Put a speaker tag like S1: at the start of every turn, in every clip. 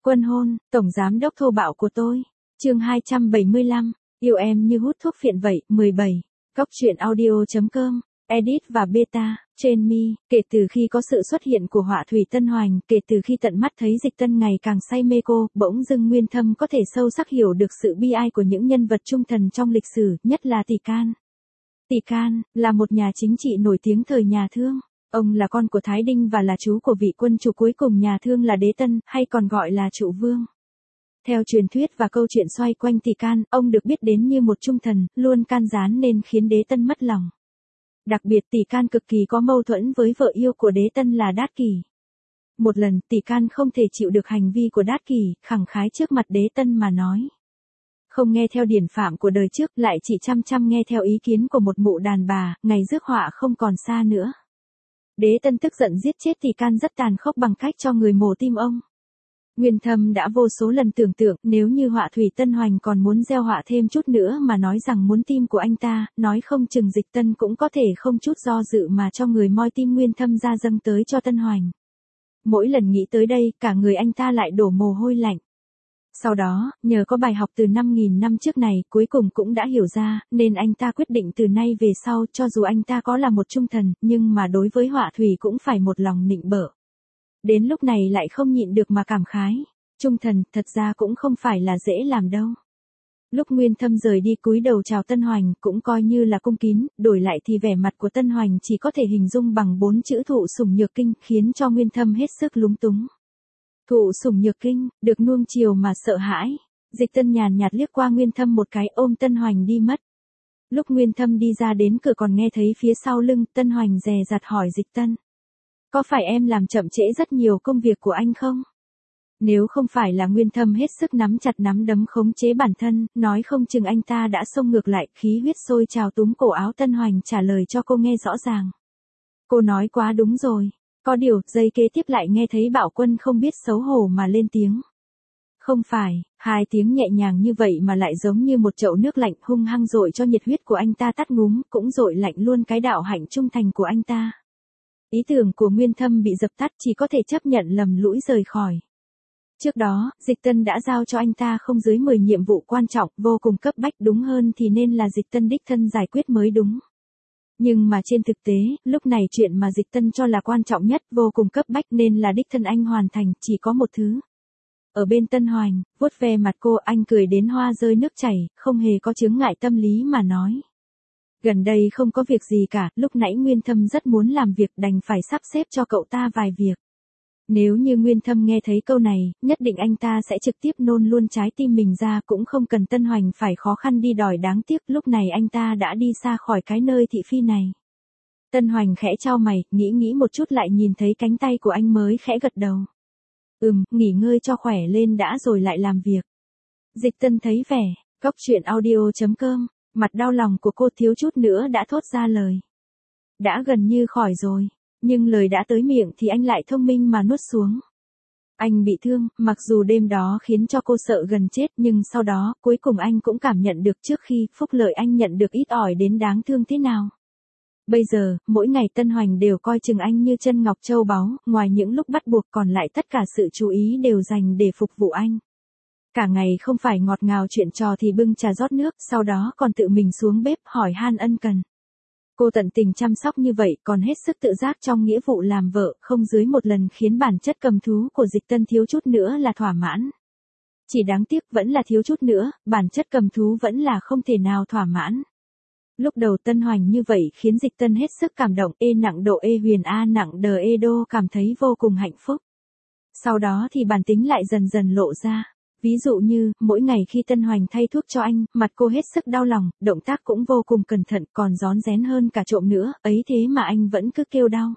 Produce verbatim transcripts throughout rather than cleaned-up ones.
S1: Quân hôn, tổng giám đốc thô bạo của tôi. Chương hai trăm bảy mươi lăm, yêu em như hút thuốc phiện vậy. mười bảy. Góc truyện audio chấm com, edit và beta, trên mi. Kể từ khi có sự xuất hiện của họa thủy Tân Hoành, kể từ khi tận mắt thấy Dịch Tân ngày càng say mê cô, bỗng dưng Nguyên Thâm có thể sâu sắc hiểu được sự bi ai của những nhân vật trung thần trong lịch sử, nhất là Tỷ Can. Tỷ Can là một nhà chính trị nổi tiếng thời nhà Thương. Ông là con của Thái Đinh và là chú của vị quân chủ cuối cùng nhà Thương là Đế Tân, hay còn gọi là Trụ Vương. Theo truyền thuyết và câu chuyện xoay quanh Tỷ Can, ông được biết đến như một trung thần, luôn can gián nên khiến Đế Tân mất lòng. Đặc biệt Tỷ Can cực kỳ có mâu thuẫn với vợ yêu của Đế Tân là Đát Kỷ. Một lần, Tỷ Can không thể chịu được hành vi của Đát Kỷ, khẳng khái trước mặt Đế Tân mà nói. Không nghe theo điển phạm của đời trước, lại chỉ chăm chăm nghe theo ý kiến của một mụ đàn bà, ngày rước họa không còn xa nữa. Đế Tân tức giận giết chết Tỷ Can rất tàn khốc bằng cách cho người mổ tim ông. Nguyên Thâm đã vô số lần tưởng tượng nếu như họa thủy Tân Hoành còn muốn gieo họa thêm chút nữa mà nói rằng muốn tim của anh ta, nói không chừng Dịch Tân cũng có thể không chút do dự mà cho người moi tim Nguyên Thâm ra dâng tới cho Tân Hoành. Mỗi lần nghĩ tới đây, cả người anh ta lại đổ mồ hôi lạnh. Sau đó, nhờ có bài học từ năm nghìn năm trước này, cuối cùng cũng đã hiểu ra, nên anh ta quyết định từ nay về sau, cho dù anh ta có là một trung thần, nhưng mà đối với họa thủy cũng phải một lòng nịnh bợ. Đến lúc này lại không nhịn được mà cảm khái. Trung thần, thật ra cũng không phải là dễ làm đâu. Lúc Nguyên Thâm rời đi cúi đầu chào Tân Hoành, cũng coi như là cung kín, đổi lại thì vẻ mặt của Tân Hoành chỉ có thể hình dung bằng bốn chữ thụ sủng nhược kinh, khiến cho Nguyên Thâm hết sức lúng túng. Thụ sủng nhược kinh, được nuông chiều mà sợ hãi. Dịch Tân nhàn nhạt liếc qua Nguyên Thâm một cái, ôm Tân Hoành đi mất. Lúc Nguyên Thâm đi ra đến cửa còn nghe thấy phía sau lưng, Tân Hoành dè dặt hỏi Dịch Tân. Có phải em làm chậm trễ rất nhiều công việc của anh không? Nếu không phải là Nguyên Thâm hết sức nắm chặt nắm đấm khống chế bản thân, nói không chừng anh ta đã xông ngược lại, khí huyết sôi trào túm cổ áo Tân Hoành trả lời cho cô nghe rõ ràng. Cô nói quá đúng rồi. Có điều, giây kế tiếp lại nghe thấy Bảo Quân không biết xấu hổ mà lên tiếng. Không phải, hai tiếng nhẹ nhàng như vậy mà lại giống như một chậu nước lạnh hung hăng dội cho nhiệt huyết của anh ta tắt ngúm, cũng dội lạnh luôn cái đạo hạnh trung thành của anh ta. Ý tưởng của Nguyên Thâm bị dập tắt, chỉ có thể chấp nhận lầm lũi rời khỏi. Trước đó, Dịch Tân đã giao cho anh ta không dưới mười nhiệm vụ quan trọng, vô cùng cấp bách, đúng hơn thì nên là Dịch Tân đích thân giải quyết mới đúng. Nhưng mà trên thực tế, lúc này chuyện mà Dịch Tân cho là quan trọng nhất, vô cùng cấp bách nên là đích thân anh hoàn thành, chỉ có một thứ. Ở bên Tân Hoành, vuốt ve mặt cô, anh cười đến hoa rơi nước chảy, không hề có chướng ngại tâm lý mà nói. Gần đây không có việc gì cả, lúc nãy Nguyên Thâm rất muốn làm việc, đành phải sắp xếp cho cậu ta vài việc. Nếu như Nguyên Thâm nghe thấy câu này, nhất định anh ta sẽ trực tiếp nôn luôn trái tim mình ra, cũng không cần Tân Hoành phải khó khăn đi đòi, đáng tiếc lúc này anh ta đã đi xa khỏi cái nơi thị phi này. Tân Hoành khẽ chau mày, nghĩ nghĩ một chút lại nhìn thấy cánh tay của anh mới khẽ gật đầu. Ừm, nghỉ ngơi cho khỏe lên đã rồi lại làm việc. Dịch Tân thấy vẻ, góc truyện audio chấm com, mặt đau lòng của cô thiếu chút nữa đã thốt ra lời. Đã gần như khỏi rồi. Nhưng lời đã tới miệng thì anh lại thông minh mà nuốt xuống. Anh bị thương, mặc dù đêm đó khiến cho cô sợ gần chết, nhưng sau đó, cuối cùng anh cũng cảm nhận được trước khi phúc lợi anh nhận được ít ỏi đến đáng thương thế nào. Bây giờ, mỗi ngày Tân Hoành đều coi chừng anh như chân ngọc châu báu, ngoài những lúc bắt buộc còn lại tất cả sự chú ý đều dành để phục vụ anh. Cả ngày không phải ngọt ngào chuyện trò thì bưng trà rót nước, sau đó còn tự mình xuống bếp hỏi han ân cần. Cô tận tình chăm sóc như vậy, còn hết sức tự giác trong nghĩa vụ làm vợ, không dưới một lần khiến bản chất cầm thú của Dịch Tân thiếu chút nữa là thỏa mãn. Chỉ đáng tiếc vẫn là thiếu chút nữa, bản chất cầm thú vẫn là không thể nào thỏa mãn. Lúc đầu Tân Hoành như vậy khiến Dịch Tân hết sức cảm động, ê nặng độ ê huyền a nặng đờ ê đô, cảm thấy vô cùng hạnh phúc. Sau đó thì bản tính lại dần dần lộ ra. Ví dụ như, mỗi ngày khi Tân Hoành thay thuốc cho anh, mặt cô hết sức đau lòng, động tác cũng vô cùng cẩn thận, còn rón rén hơn cả trộm nữa, ấy thế mà anh vẫn cứ kêu đau.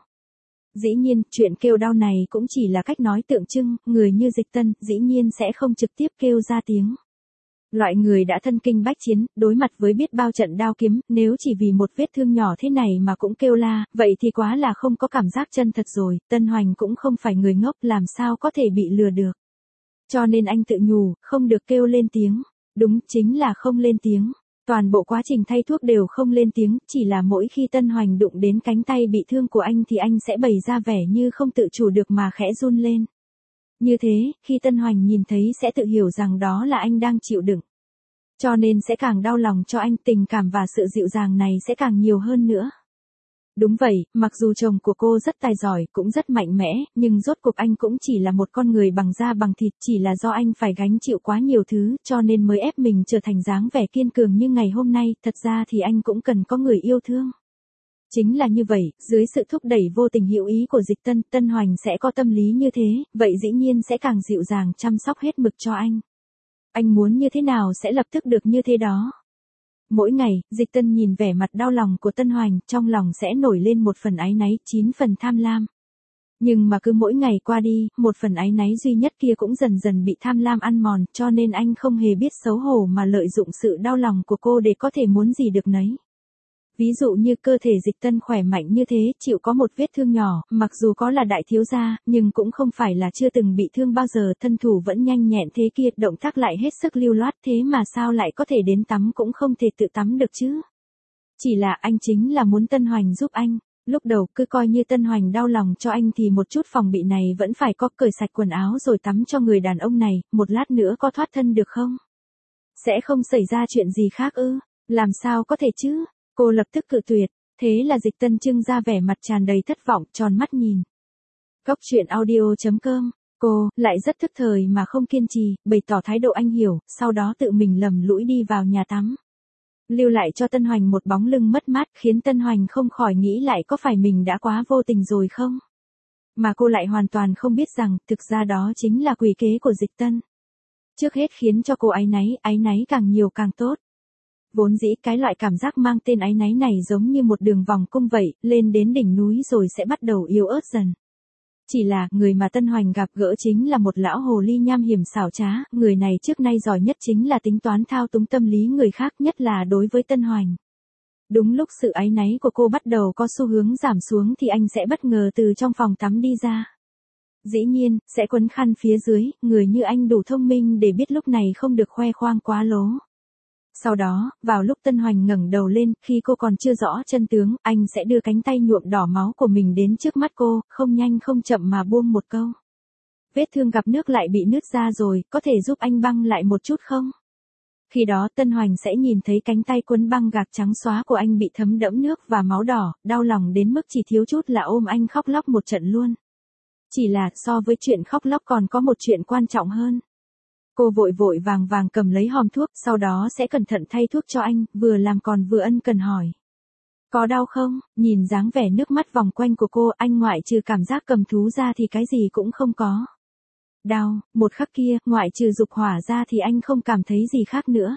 S1: Dĩ nhiên, chuyện kêu đau này cũng chỉ là cách nói tượng trưng, người như Dịch Tân, dĩ nhiên sẽ không trực tiếp kêu ra tiếng. Loại người đã thân kinh bách chiến, đối mặt với biết bao trận đao kiếm, nếu chỉ vì một vết thương nhỏ thế này mà cũng kêu la, vậy thì quá là không có cảm giác chân thật rồi, Tân Hoành cũng không phải người ngốc, làm sao có thể bị lừa được. Cho nên anh tự nhủ, không được kêu lên tiếng. Đúng, chính là không lên tiếng. Toàn bộ quá trình thay thuốc đều không lên tiếng, chỉ là mỗi khi Tân Hoành đụng đến cánh tay bị thương của anh thì anh sẽ bày ra vẻ như không tự chủ được mà khẽ run lên. Như thế, khi Tân Hoành nhìn thấy sẽ tự hiểu rằng đó là anh đang chịu đựng. Cho nên sẽ càng đau lòng cho anh, tình cảm và sự dịu dàng này sẽ càng nhiều hơn nữa. Đúng vậy, mặc dù chồng của cô rất tài giỏi, cũng rất mạnh mẽ, nhưng rốt cuộc anh cũng chỉ là một con người bằng da bằng thịt, chỉ là do anh phải gánh chịu quá nhiều thứ, cho nên mới ép mình trở thành dáng vẻ kiên cường như ngày hôm nay, thật ra thì anh cũng cần có người yêu thương. Chính là như vậy, dưới sự thúc đẩy vô tình hữu ý của Dịch Tân, Tân Hoành sẽ có tâm lý như thế, vậy dĩ nhiên sẽ càng dịu dàng chăm sóc hết mực cho anh. Anh muốn như thế nào sẽ lập tức được như thế đó. Mỗi ngày, Dịch Tân nhìn vẻ mặt đau lòng của Tân Hoành, trong lòng sẽ nổi lên một phần áy náy, chín phần tham lam. Nhưng mà cứ mỗi ngày qua đi, một phần áy náy duy nhất kia cũng dần dần bị tham lam ăn mòn, cho nên anh không hề biết xấu hổ mà lợi dụng sự đau lòng của cô để có thể muốn gì được nấy. Ví dụ như cơ thể Dịch Tân khỏe mạnh như thế, chịu có một vết thương nhỏ, mặc dù có là đại thiếu gia, nhưng cũng không phải là chưa từng bị thương bao giờ, thân thủ vẫn nhanh nhẹn thế kia, động tác lại hết sức lưu loát, thế mà sao lại có thể đến tắm cũng không thể tự tắm được chứ. Chỉ là anh chính là muốn Tân Hoành giúp anh. Lúc đầu cứ coi như Tân Hoành đau lòng cho anh thì một chút phòng bị này vẫn phải có, cởi sạch quần áo rồi tắm cho người đàn ông này, một lát nữa có thoát thân được không? Sẽ không xảy ra chuyện gì khác ư? Làm sao có thể chứ? Cô lập tức cự tuyệt, thế là Dịch Tân trưng ra vẻ mặt tràn đầy thất vọng, tròn mắt nhìn. Góc truyện audio chấm com, cô, lại rất thức thời mà không kiên trì, bày tỏ thái độ anh hiểu, sau đó tự mình lầm lũi đi vào nhà tắm. Lưu lại cho Tân Hoành một bóng lưng mất mát, khiến Tân Hoành không khỏi nghĩ lại có phải mình đã quá vô tình rồi không? Mà cô lại hoàn toàn không biết rằng, thực ra đó chính là quỷ kế của Dịch Tân. Trước hết khiến cho cô áy náy, áy náy càng nhiều càng tốt. Vốn dĩ cái loại cảm giác mang tên áy náy này giống như một đường vòng cung vậy, lên đến đỉnh núi rồi sẽ bắt đầu yếu ớt dần. Chỉ là, người mà Tân Hoành gặp gỡ chính là một lão hồ ly nham hiểm xảo trá, người này trước nay giỏi nhất chính là tính toán thao túng tâm lý người khác, nhất là đối với Tân Hoành. Đúng lúc sự áy náy của cô bắt đầu có xu hướng giảm xuống thì anh sẽ bất ngờ từ trong phòng tắm đi ra. Dĩ nhiên, sẽ quấn khăn phía dưới, người như anh đủ thông minh để biết lúc này không được khoe khoang quá lố. Sau đó, vào lúc Tân Hoành ngẩng đầu lên, khi cô còn chưa rõ chân tướng, anh sẽ đưa cánh tay nhuộm đỏ máu của mình đến trước mắt cô, không nhanh không chậm mà buông một câu. Vết thương gặp nước lại bị nứt ra rồi, có thể giúp anh băng lại một chút không? Khi đó Tân Hoành sẽ nhìn thấy cánh tay quấn băng gạc trắng xóa của anh bị thấm đẫm nước và máu đỏ, đau lòng đến mức chỉ thiếu chút là ôm anh khóc lóc một trận luôn. Chỉ là, so với chuyện khóc lóc còn có một chuyện quan trọng hơn. Cô vội vội vàng vàng cầm lấy hòm thuốc, sau đó sẽ cẩn thận thay thuốc cho anh, vừa làm còn vừa ân cần hỏi. Có đau không? Nhìn dáng vẻ nước mắt vòng quanh của cô, anh ngoại trừ cảm giác cầm thú ra thì cái gì cũng không có. Đau, một khắc kia, ngoại trừ dục hỏa ra thì anh không cảm thấy gì khác nữa.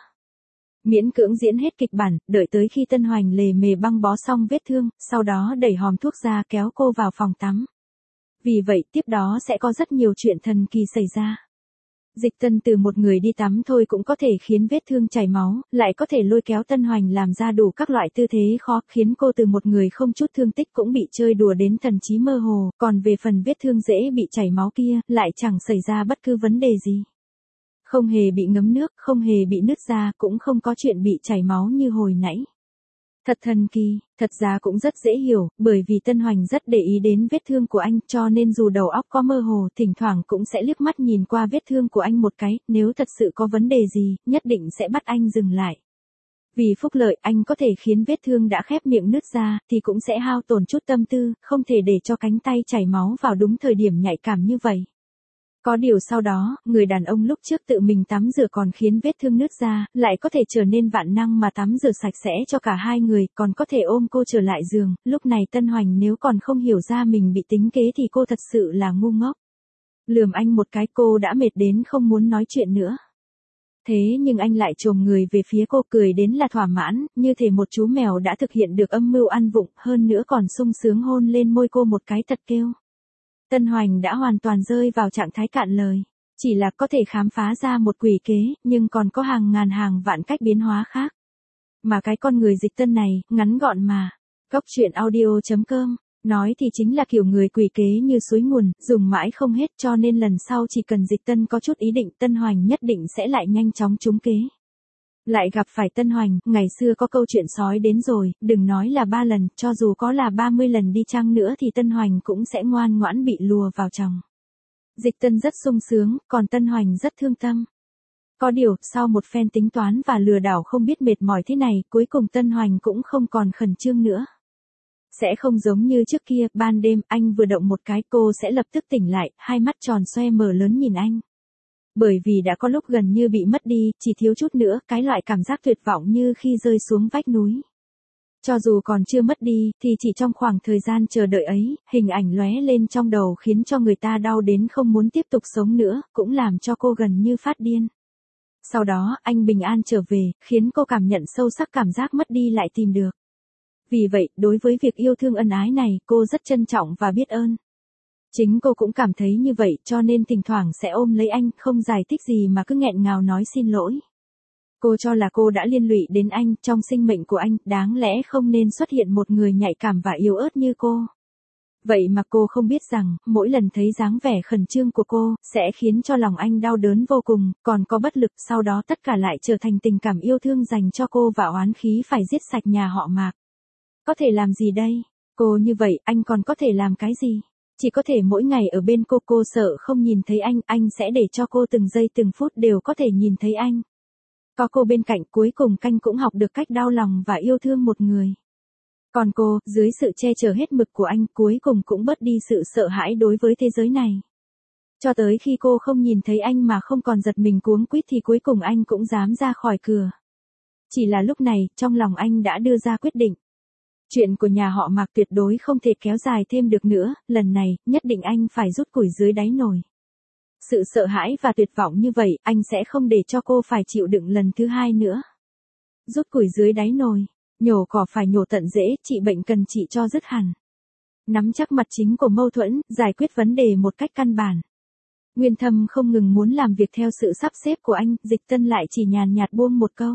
S1: Miễn cưỡng diễn hết kịch bản, đợi tới khi Tân Hoành lề mề băng bó xong vết thương, sau đó đẩy hòm thuốc ra kéo cô vào phòng tắm. Vì vậy, tiếp đó sẽ có rất nhiều chuyện thần kỳ xảy ra. Dịch Tân từ một người đi tắm thôi cũng có thể khiến vết thương chảy máu, lại có thể lôi kéo Tân Hoành làm ra đủ các loại tư thế khó, khiến cô từ một người không chút thương tích cũng bị chơi đùa đến thần trí mơ hồ, còn về phần vết thương dễ bị chảy máu kia, lại chẳng xảy ra bất cứ vấn đề gì. Không hề bị ngấm nước, không hề bị nứt ra, cũng không có chuyện bị chảy máu như hồi nãy. Thật thần kỳ, thật ra cũng rất dễ hiểu, bởi vì Tân Hoành rất để ý đến vết thương của anh, cho nên dù đầu óc có mơ hồ, thỉnh thoảng cũng sẽ liếc mắt nhìn qua vết thương của anh một cái, nếu thật sự có vấn đề gì, nhất định sẽ bắt anh dừng lại. Vì phúc lợi, anh có thể khiến vết thương đã khép miệng nứt ra, thì cũng sẽ hao tổn chút tâm tư, không thể để cho cánh tay chảy máu vào đúng thời điểm nhạy cảm như vậy. Có điều sau đó, người đàn ông lúc trước tự mình tắm rửa còn khiến vết thương nứt ra, lại có thể trở nên vạn năng mà tắm rửa sạch sẽ cho cả hai người, còn có thể ôm cô trở lại giường, lúc này Tân Hoành nếu còn không hiểu ra mình bị tính kế thì cô thật sự là ngu ngốc. Lườm anh một cái, cô đã mệt đến không muốn nói chuyện nữa. Thế nhưng anh lại chồm người về phía cô, cười đến là thỏa mãn, như thể một chú mèo đã thực hiện được âm mưu ăn vụng, hơn nữa còn sung sướng hôn lên môi cô một cái thật kêu. Tân Hoành đã hoàn toàn rơi vào trạng thái cạn lời. Chỉ là có thể khám phá ra một quỷ kế, nhưng còn có hàng ngàn hàng vạn cách biến hóa khác. Mà cái con người Dịch Tân này, ngắn gọn mà. Góc truyện audio chấm com, nói thì chính là kiểu người quỷ kế như suối nguồn, dùng mãi không hết, cho nên lần sau chỉ cần Dịch Tân có chút ý định, Tân Hoành nhất định sẽ lại nhanh chóng trúng kế. Lại gặp phải Tân Hoành, ngày xưa có câu chuyện sói đến rồi, đừng nói là ba lần, cho dù có là ba mươi lần đi chăng nữa thì Tân Hoành cũng sẽ ngoan ngoãn bị lùa vào chồng. Dịch Tân rất sung sướng, còn Tân Hoành rất thương tâm. Có điều, sau một phen tính toán và lừa đảo không biết mệt mỏi thế này, cuối cùng Tân Hoành cũng không còn khẩn trương nữa. Sẽ không giống như trước kia, ban đêm, anh vừa động một cái cô sẽ lập tức tỉnh lại, hai mắt tròn xoe mở lớn nhìn anh. Bởi vì đã có lúc gần như bị mất đi, chỉ thiếu chút nữa, cái loại cảm giác tuyệt vọng như khi rơi xuống vách núi. Cho dù còn chưa mất đi, thì chỉ trong khoảng thời gian chờ đợi ấy, hình ảnh lóe lên trong đầu khiến cho người ta đau đến không muốn tiếp tục sống nữa, cũng làm cho cô gần như phát điên. Sau đó, anh bình an trở về, khiến cô cảm nhận sâu sắc cảm giác mất đi lại tìm được. Vì vậy, đối với việc yêu thương ân ái này, cô rất trân trọng và biết ơn. Chính cô cũng cảm thấy như vậy, cho nên thỉnh thoảng sẽ ôm lấy anh, không giải thích gì mà cứ nghẹn ngào nói xin lỗi. Cô cho là cô đã liên lụy đến anh, trong sinh mệnh của anh, đáng lẽ không nên xuất hiện một người nhạy cảm và yếu ớt như cô. Vậy mà cô không biết rằng, mỗi lần thấy dáng vẻ khẩn trương của cô, sẽ khiến cho lòng anh đau đớn vô cùng, còn có bất lực, sau đó tất cả lại trở thành tình cảm yêu thương dành cho cô và oán khí phải giết sạch nhà họ Mạc. Có thể làm gì đây? Cô như vậy, anh còn có thể làm cái gì? Chỉ có thể mỗi ngày ở bên cô, cô sợ không nhìn thấy anh, anh sẽ để cho cô từng giây từng phút đều có thể nhìn thấy anh. Có cô bên cạnh, cuối cùng Canh cũng học được cách đau lòng và yêu thương một người. Còn cô, dưới sự che chở hết mực của anh, cuối cùng cũng bớt đi sự sợ hãi đối với thế giới này. Cho tới khi cô không nhìn thấy anh mà không còn giật mình cuống quýt thì cuối cùng anh cũng dám ra khỏi cửa. Chỉ là lúc này, trong lòng anh đã đưa ra quyết định. Chuyện của nhà họ Mạc tuyệt đối không thể kéo dài thêm được nữa, lần này, nhất định anh phải rút củi dưới đáy nồi. Sự sợ hãi và tuyệt vọng như vậy, anh sẽ không để cho cô phải chịu đựng lần thứ hai nữa. Rút củi dưới đáy nồi, nhổ cỏ phải nhổ tận rễ, trị bệnh cần trị cho dứt hẳn. Nắm chắc mặt chính của mâu thuẫn, giải quyết vấn đề một cách căn bản. Nguyên Thâm không ngừng muốn làm việc theo sự sắp xếp của anh, Dịch Tân lại chỉ nhàn nhạt buông một câu.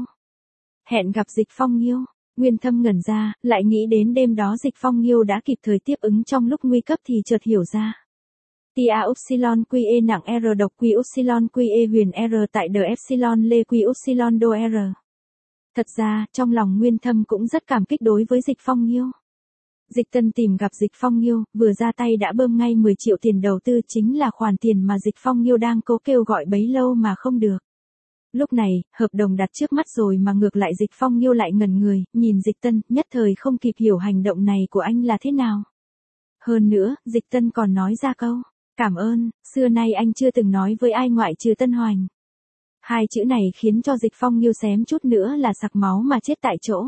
S1: Hẹn gặp Dịch Phong Nghiêu. Nguyên Thâm ngẩn ra, lại nghĩ đến đêm đó Dịch Phong Nghiêu đã kịp thời tiếp ứng trong lúc nguy cấp thì chợt hiểu ra. Tia Upsilon Q E nặng R độc Q Upsilon Q E huyền R tại đờ Epsilon lê Q Upsilon đô R. Thật ra, trong lòng Nguyên Thâm cũng rất cảm kích đối với Dịch Phong Nghiêu. Dịch Tân tìm gặp Dịch Phong Nghiêu, vừa ra tay đã bơm ngay mười triệu tiền đầu tư, chính là khoản tiền mà Dịch Phong Nghiêu đang cố kêu gọi bấy lâu mà không được. Lúc này, hợp đồng đặt trước mắt rồi mà ngược lại Dịch Phong Nghiêu lại ngẩn người, nhìn Dịch Tân, nhất thời không kịp hiểu hành động này của anh là thế nào. Hơn nữa, Dịch Tân còn nói ra câu, cảm ơn, xưa nay anh chưa từng nói với ai ngoại trừ Tân Hoành. Hai chữ này khiến cho Dịch Phong Nghiêu xém chút nữa là sặc máu mà chết tại chỗ.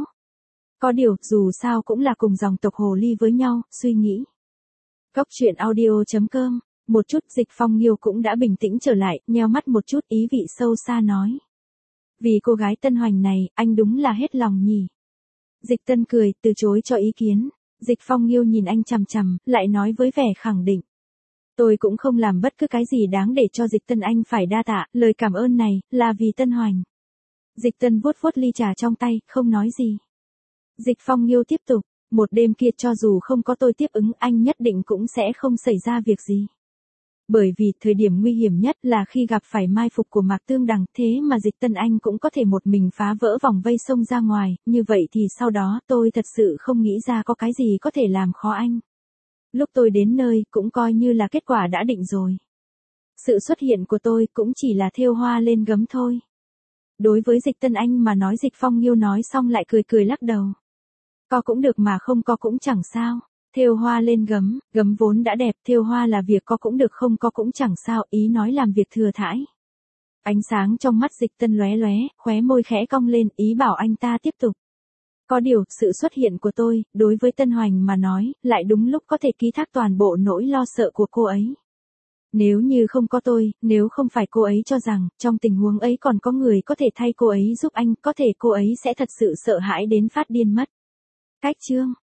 S1: Có điều, dù sao cũng là cùng dòng tộc hồ ly với nhau, suy nghĩ. Góc truyện audio chấm com. Một chút Dịch Phong Nghiêu cũng đã bình tĩnh trở lại, nheo mắt một chút ý vị sâu xa nói. Vì cô gái Tân Hoành này, anh đúng là hết lòng nhỉ. Dịch Tân cười, từ chối cho ý kiến. Dịch Phong Nghiêu nhìn anh chằm chằm, lại nói với vẻ khẳng định. Tôi cũng không làm bất cứ cái gì đáng để cho Dịch Tân anh phải đa tạ, lời cảm ơn này, là vì Tân Hoành. Dịch Tân vuốt vuốt ly trà trong tay, không nói gì. Dịch Phong Nghiêu tiếp tục, một đêm kia cho dù không có tôi tiếp ứng anh nhất định cũng sẽ không xảy ra việc gì. Bởi vì thời điểm nguy hiểm nhất là khi gặp phải mai phục của Mạc Tương Đằng, thế mà Dịch Tân anh cũng có thể một mình phá vỡ vòng vây xông ra ngoài, như vậy thì sau đó tôi thật sự không nghĩ ra có cái gì có thể làm khó anh. Lúc tôi đến nơi cũng coi như là kết quả đã định rồi. Sự xuất hiện của tôi cũng chỉ là thêu hoa lên gấm thôi. Đối với Dịch Tân anh mà nói, Dịch Phong Nghiêu nói xong lại cười cười lắc đầu. Có cũng được mà không có cũng chẳng sao. Thêu hoa lên gấm, gấm vốn đã đẹp, thêu hoa là việc có cũng được không có cũng chẳng sao, ý nói làm việc thừa thãi. Ánh sáng trong mắt Dịch Tân lóe lóe, khóe môi khẽ cong lên, ý bảo anh ta tiếp tục. Có điều, sự xuất hiện của tôi, đối với Tân Hoành mà nói, lại đúng lúc có thể ký thác toàn bộ nỗi lo sợ của cô ấy. Nếu như không có tôi, nếu không phải cô ấy cho rằng, trong tình huống ấy còn có người có thể thay cô ấy giúp anh, có thể cô ấy sẽ thật sự sợ hãi đến phát điên mất. Cách chương